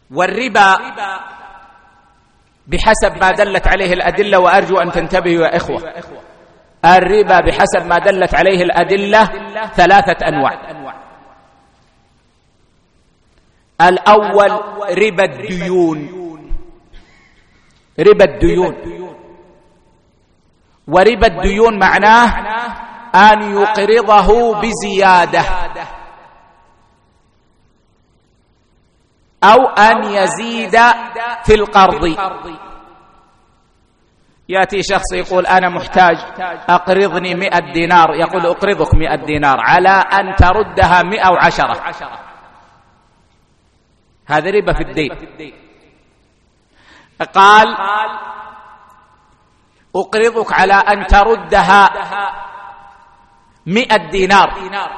والربا بحسب ما دلت عليه الأدلة، وأرجو أن تنتبهوا يا إخوة، الربا بحسب ما دلت عليه الأدلة 3 أنواع. الأول ربا الديون، ربا الديون. وربا الديون معناه أن يقرضه بزيادة أو أن يزيد في القرض. يأتي شخص يقول أنا محتاج أقرضني 100 دينار، يقول أقرضك 100 دينار على أن تردها 110. هذا ربا في الدين. قال أقرضك على أن تردها 100 دينار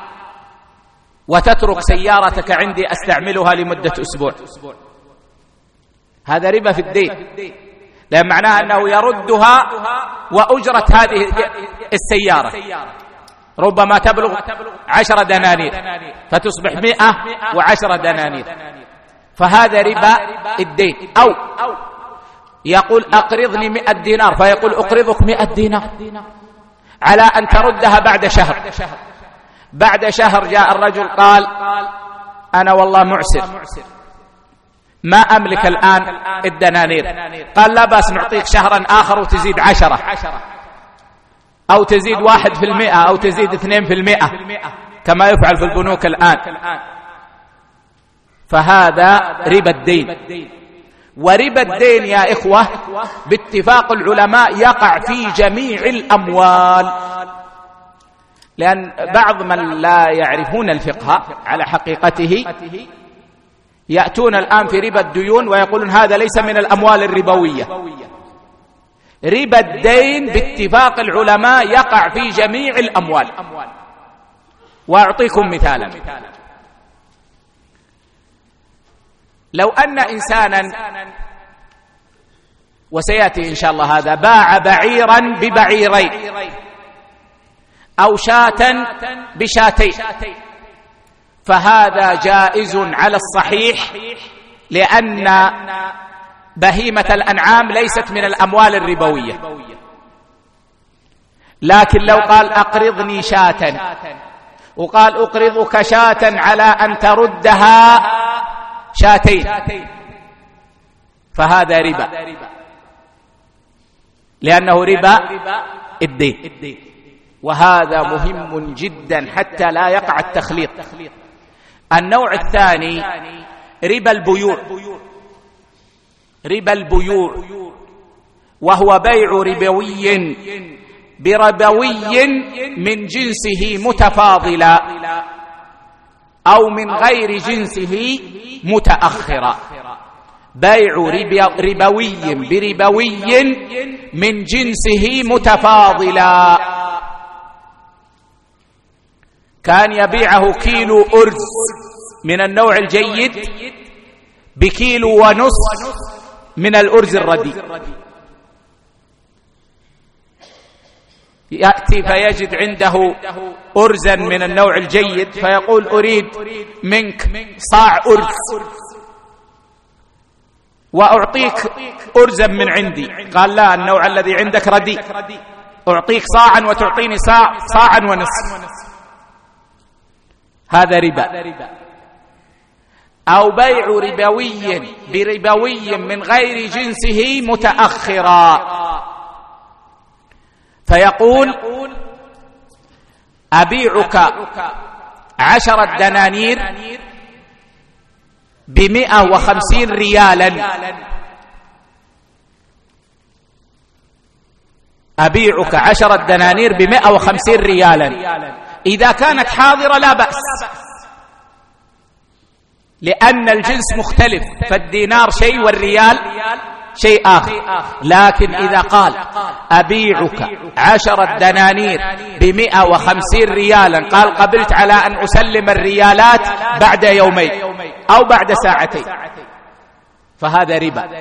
وتترك سيارتك عندي أستعملها لمدة أسبوع. هذا ربا في الدين، لأن معناها أنه يردها وأجرة هذه السيارة ربما تبلغ 10 دنانير فتصبح 110 دنانير، فهذا ربا الدين. أو يقول أقرضني 100 دينار، فيقول أقرضك 100 دينار على أن تردها بعد شهر. بعد شهر جاء الرجل قال أنا والله معسر ما أملك الآن الدنانير. قال لا بأس، نعطيك شهرا آخر وتزيد 10 أو تزيد 1% أو تزيد 2% كما يفعل في البنوك الآن. فهذا ربا الدين. وربا الدين يا إخوة باتفاق العلماء يقع في جميع الأموال، لأن بعض من لا يعرفون الفقه على حقيقته يأتون الآن في ربا الديون ويقولون هذا ليس من الأموال الربوية. ربا الدين باتفاق العلماء يقع في جميع الأموال. وأعطيكم مثالا. لو أن إنسانا، وسيأتي إن شاء الله هذا، باع بعيرا ببعيرين أو شاة بشاتين، فهذا جائز على الصحيح، لأن بهيمة الأنعام ليست من الأموال الربوية. لكن لو قال أقرضني شاة وقال أقرضك شاة على أن تردها شاتين، فهذا ربا، لأنه ربا الدين. وهذا مهم جدا حتى لا يقع التخليط. النوع الثاني ربا البيوع. ربا البيوع وهو بيع ربوي بربوي من جنسه متفاضلا أو من غير جنسه متأخرا. بيع ربوي بربوي من جنسه متفاضلا، كان يبيعه كيلو أرز من النوع الجيد بكيلو ونصف من الأرز الرديء. يأتي فيجد عنده أرزا من النوع الجيد فيقول أريد منك صاع أرز وأعطيك أرزا من عندي. قال لا، النوع الذي عندك رديء، أعطيك صاعا وتعطيني صاعا ونصف. هذا ربا. أو بيع ربوي بربوي من غير جنسه متأخرا، فيقول أبيعك 10 دنانير ب150 ريالا. أبيعك 10 دنانير ب150 ريالا. إذا كانت حاضرة لا بأس، لأن الجنس مختلف، فالدينار شيء والريال شيء آخر. لكن إذا قال أبيعك 10 دنانير ب150 ريالا، قال قبلت على أن أسلم الريالات بعد يومين أو بعد ساعتين، فهذا ربا،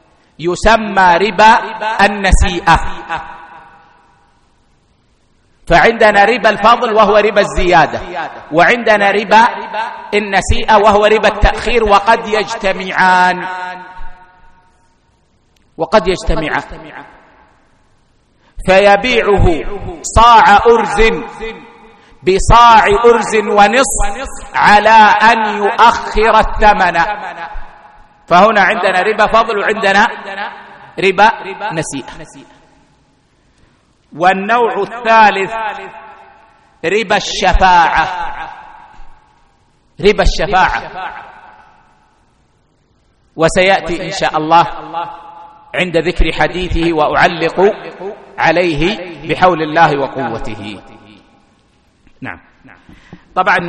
يسمى ربا النسيئة. فعندنا ربا الفضل وهو ربا الزيادة، وعندنا ربا النسيئة وهو ربا التأخير، وقد يجتمعان فيبيعه صاع أرز بصاع أرز ونصف على أن يؤخر الثمن. فهنا عندنا ربا فضل وعندنا ربا نسيئة. والنوع الثالث ربا الشفاعة. ربا الشفاعة وسيأتي إن شاء الله عند ذكر حديثه، وأعلق عليه بحول الله وقوته. نعم. طبعا